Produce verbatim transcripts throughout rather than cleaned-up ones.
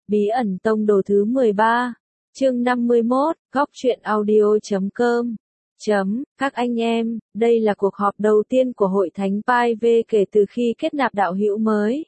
Bí ẩn tông đồ thứ mười ba, chương năm mươi mốt, góc truyện audio chấm com. Chấm, các anh em, đây là cuộc họp đầu tiên của Hội Thánh Pi V kể từ khi kết nạp đạo hữu mới.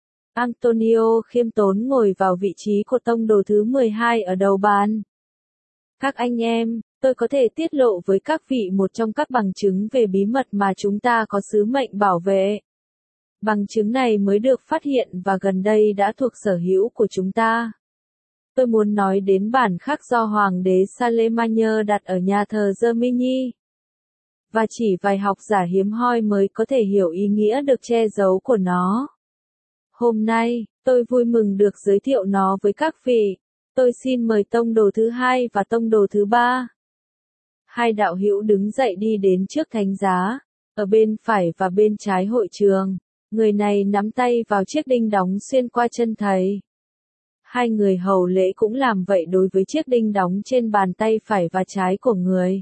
Antonio khiêm tốn ngồi vào vị trí của tông đồ thứ mười hai ở đầu bàn. Các anh em, tôi có thể tiết lộ với các vị một trong các bằng chứng về bí mật mà chúng ta có sứ mệnh bảo vệ. Bằng chứng này mới được phát hiện và gần đây đã thuộc sở hữu của chúng ta. Tôi muốn nói đến bản khắc do Hoàng đế Charlemagne đặt ở nhà thờ Gemini. Và chỉ vài học giả hiếm hoi mới có thể hiểu ý nghĩa được che giấu của nó. Hôm nay, tôi vui mừng được giới thiệu nó với các vị. Tôi xin mời tông đồ thứ hai và tông đồ thứ ba. Hai đạo hữu đứng dậy đi đến trước thánh giá, ở bên phải và bên trái hội trường. Người này nắm tay vào chiếc đinh đóng xuyên qua chân thầy. Hai người hầu lễ cũng làm vậy đối với chiếc đinh đóng trên bàn tay phải và trái của người.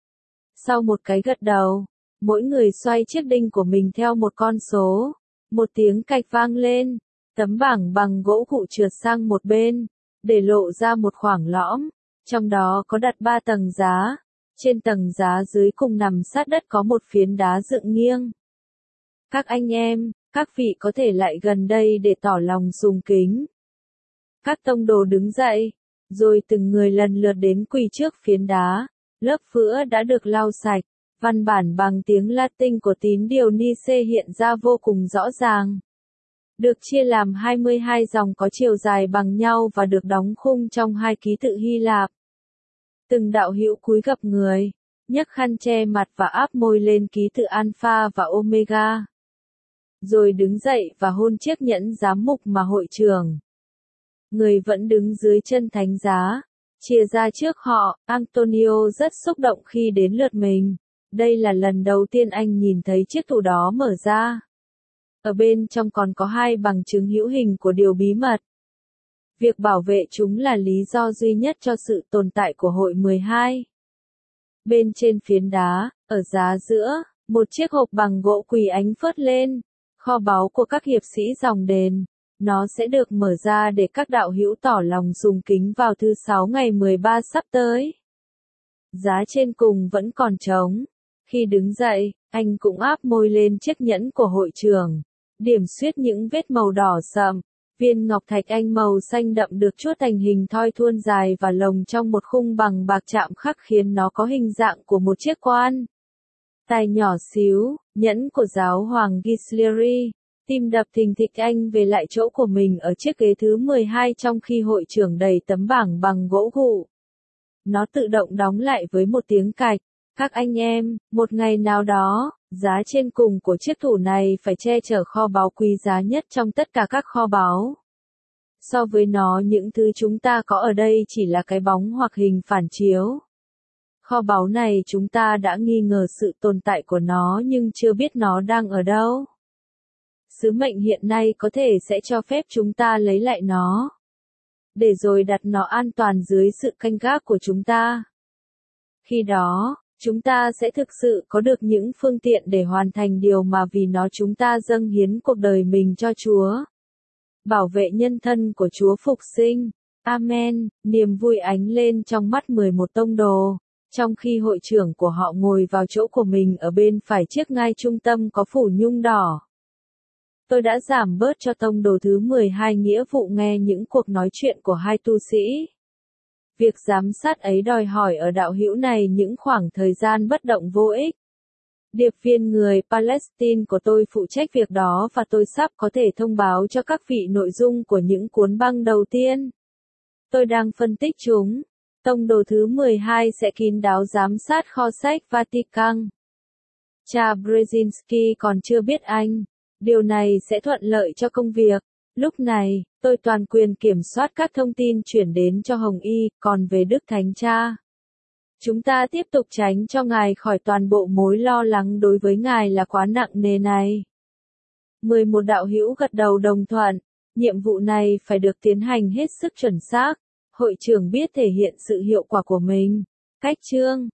Sau một cái gật đầu, mỗi người xoay chiếc đinh của mình theo một con số. Một tiếng cạch vang lên, tấm bảng bằng gỗ cụ trượt sang một bên, để lộ ra một khoảng lõm, trong đó có đặt ba tầng giá. Trên tầng giá dưới cùng nằm sát đất có một phiến đá dựng nghiêng. Các anh em, các vị có thể lại gần đây để tỏ lòng sùng kính. Các tông đồ đứng dậy, rồi từng người lần lượt đến quỳ trước phiến đá. Lớp phữa đã được lau sạch, văn bản bằng tiếng Latin của tín điều Nice hiện ra vô cùng rõ ràng. Được chia làm hai mươi hai dòng có chiều dài bằng nhau và được đóng khung trong hai ký tự Hy Lạp. Từng đạo hữu cúi gập người, nhấc khăn che mặt và áp môi lên ký tự Alpha và Omega. Rồi đứng dậy và hôn chiếc nhẫn giám mục mà hội trưởng. Người vẫn đứng dưới chân thánh giá, chia ra trước họ. Antonio rất xúc động khi đến lượt mình. Đây là lần đầu tiên anh nhìn thấy chiếc tủ đó mở ra. Ở bên trong còn có hai bằng chứng hữu hình của điều bí mật. Việc bảo vệ chúng là lý do duy nhất cho sự tồn tại của hội mười hai. Bên trên phiến đá, ở giá giữa, một chiếc hộp bằng gỗ quỳ ánh phớt lên, kho báu của các hiệp sĩ dòng đền. Nó sẽ được mở ra để các đạo hữu tỏ lòng sùng kính vào thứ sáu ngày mười ba sắp tới. Giá trên cùng vẫn còn trống. Khi đứng dậy, anh cũng áp môi lên chiếc nhẫn của hội trưởng, điểm xuyết những vết màu đỏ sậm. Viên ngọc thạch anh màu xanh đậm được chuốt thành hình thoi thuôn dài và lồng trong một khung bằng bạc chạm khắc khiến nó có hình dạng của một chiếc quan tài nhỏ xíu. Nhẫn của giáo hoàng Gisleri. Tim đập thình thịch, anh về lại chỗ của mình ở chiếc ghế thứ mười hai trong khi hội trưởng đẩy tấm bảng bằng gỗ gụ. Nó tự động đóng lại với một tiếng cạch. Các anh em, một ngày nào đó, giá trên cùng của chiếc tủ này phải che chở kho báu quý giá nhất trong tất cả các kho báu. So với nó, những thứ chúng ta có ở đây chỉ là cái bóng hoặc hình phản chiếu. Kho báu này chúng ta đã nghi ngờ sự tồn tại của nó nhưng chưa biết nó đang ở đâu. Sứ mệnh hiện nay có thể sẽ cho phép chúng ta lấy lại nó, để rồi đặt nó an toàn dưới sự canh gác của chúng ta. Khi đó, chúng ta sẽ thực sự có được những phương tiện để hoàn thành điều mà vì nó chúng ta dâng hiến cuộc đời mình cho Chúa. Bảo vệ nhân thân của Chúa phục sinh. Amen. Niềm vui ánh lên trong mắt mười một tông đồ, trong khi hội trưởng của họ ngồi vào chỗ của mình ở bên phải chiếc ngai trung tâm có phủ nhung đỏ. Tôi đã giảm bớt cho tông đồ thứ mười hai nghĩa vụ nghe những cuộc nói chuyện của hai tu sĩ. Việc giám sát ấy đòi hỏi ở đạo hữu này những khoảng thời gian bất động vô ích. Điệp viên người Palestine của tôi phụ trách việc đó và tôi sắp có thể thông báo cho các vị nội dung của những cuốn băng đầu tiên. Tôi đang phân tích chúng. Tông đồ thứ mười hai sẽ kín đáo giám sát kho sách Vatican. Cha Brzezinski còn chưa biết anh. Điều này sẽ thuận lợi cho công việc. Lúc này, tôi toàn quyền kiểm soát các thông tin chuyển đến cho Hồng Y, còn về Đức Thánh Cha, chúng ta tiếp tục tránh cho Ngài khỏi toàn bộ mối lo lắng đối với Ngài là quá nặng nề này. mười một đạo hữu gật đầu đồng thuận. Nhiệm vụ này phải được tiến hành hết sức chuẩn xác. Hội trưởng biết thể hiện sự hiệu quả của mình. Cách chương